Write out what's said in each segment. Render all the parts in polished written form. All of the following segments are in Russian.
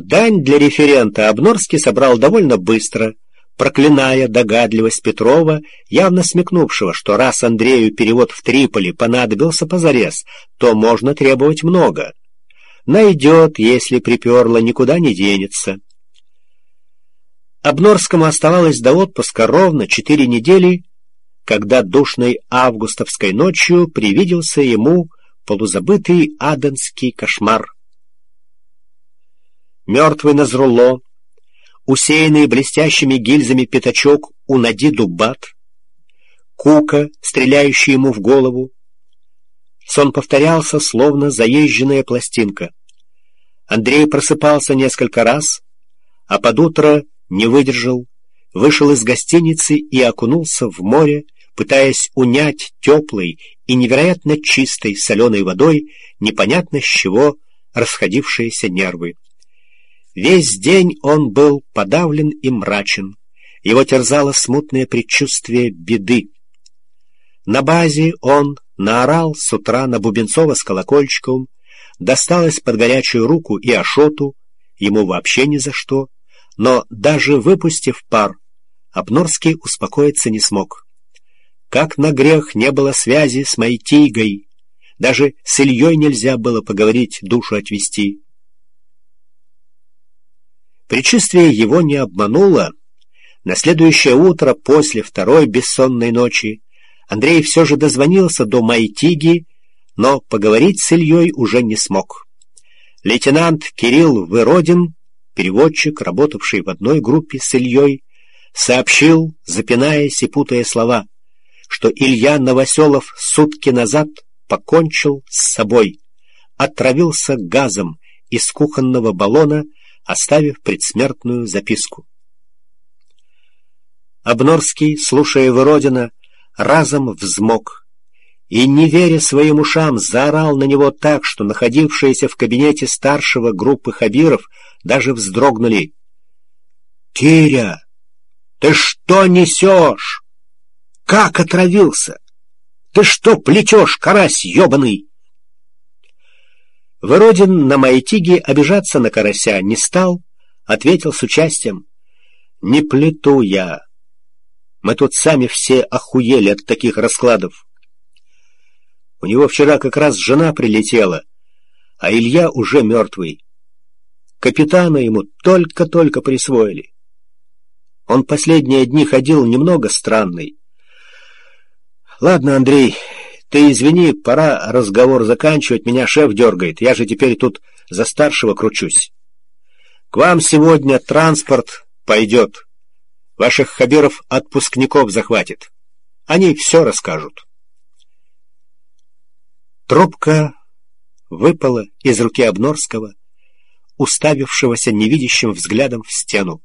Дань для референта Обнорский собрал довольно быстро, проклиная догадливость Петрова, явно смекнувшего, что раз Андрею перевод в Триполи понадобился позарез, то можно требовать много. Найдет, если приперло, никуда не денется. Обнорскому оставалось до отпуска ровно 4 недели, когда душной августовской ночью привиделся ему полузабытый аденский кошмар. Мертвый Назрулло, усеянный блестящими гильзами пятачок у Нади Дубат, Кука, стреляющий ему в голову. Сон повторялся, словно заезженная пластинка. Андрей просыпался несколько раз, а под утро не выдержал, вышел из гостиницы и окунулся в море, пытаясь унять теплой и невероятно чистой соленой водой непонятно с чего расходившиеся нервы. Весь день он был подавлен и мрачен, его терзало смутное предчувствие беды. На базе он наорал с утра на Бубенцова с колокольчиком, достал из-под горячую руку и Ашоту, ему вообще ни за что, но даже выпустив пар, Обнорский успокоиться не смог. Как на грех не было связи с Майтигой, даже с Ильей нельзя было поговорить, душу отвести. Предчувствие его не обмануло. На следующее утро, после второй бессонной ночи, Андрей все же дозвонился до Майтиги, но поговорить с Ильей уже не смог. Лейтенант Кирилл Выродин, переводчик, работавший в одной группе с Ильей, сообщил, запинаясь и путая слова, что Илья Новоселов сутки назад покончил с собой, отравился газом из кухонного баллона, оставив предсмертную записку. Обнорский, слушая Выродина, разом взмок и, не веря своим ушам, заорал на него так, что находившиеся в кабинете старшего группы хабиров даже вздрогнули. «Киря, ты что несешь? Как отравился? Ты что плетешь, карась ебаный?» Выродин на Майтиге обижаться на карася не стал, ответил с участием: «Не плету я. Мы тут сами все охуели от таких раскладов. У него вчера как раз жена прилетела, а Илья уже мертвый. Капитана ему только-только присвоили. Он последние дни ходил немного странный. Ладно, Андрей, ты извини, пора разговор заканчивать, меня шеф дергает, я же теперь тут за старшего кручусь. К вам сегодня транспорт пойдет. Ваших хабиров отпускников захватит. Они все расскажут». Трубка выпала из руки Обнорского, уставившегося невидящим взглядом в стену.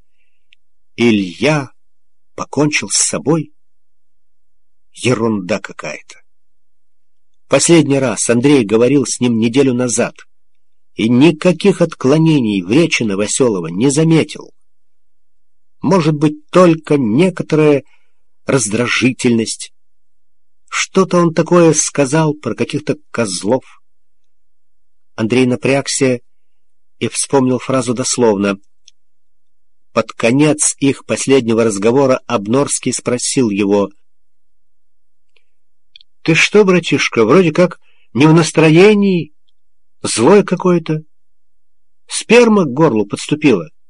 Илья покончил с собой? Ерунда какая-то. Последний раз Андрей говорил с ним неделю назад и никаких отклонений в речи Новоселова не заметил. Может быть, только некоторая раздражительность. Что-то он такое сказал про каких-то козлов. Андрей напрягся и вспомнил фразу дословно. Под конец их последнего разговора Обнорский спросил его: «Ты что, братишка, вроде как не в настроении, злой какой-то? Сперма к горлу подступила?»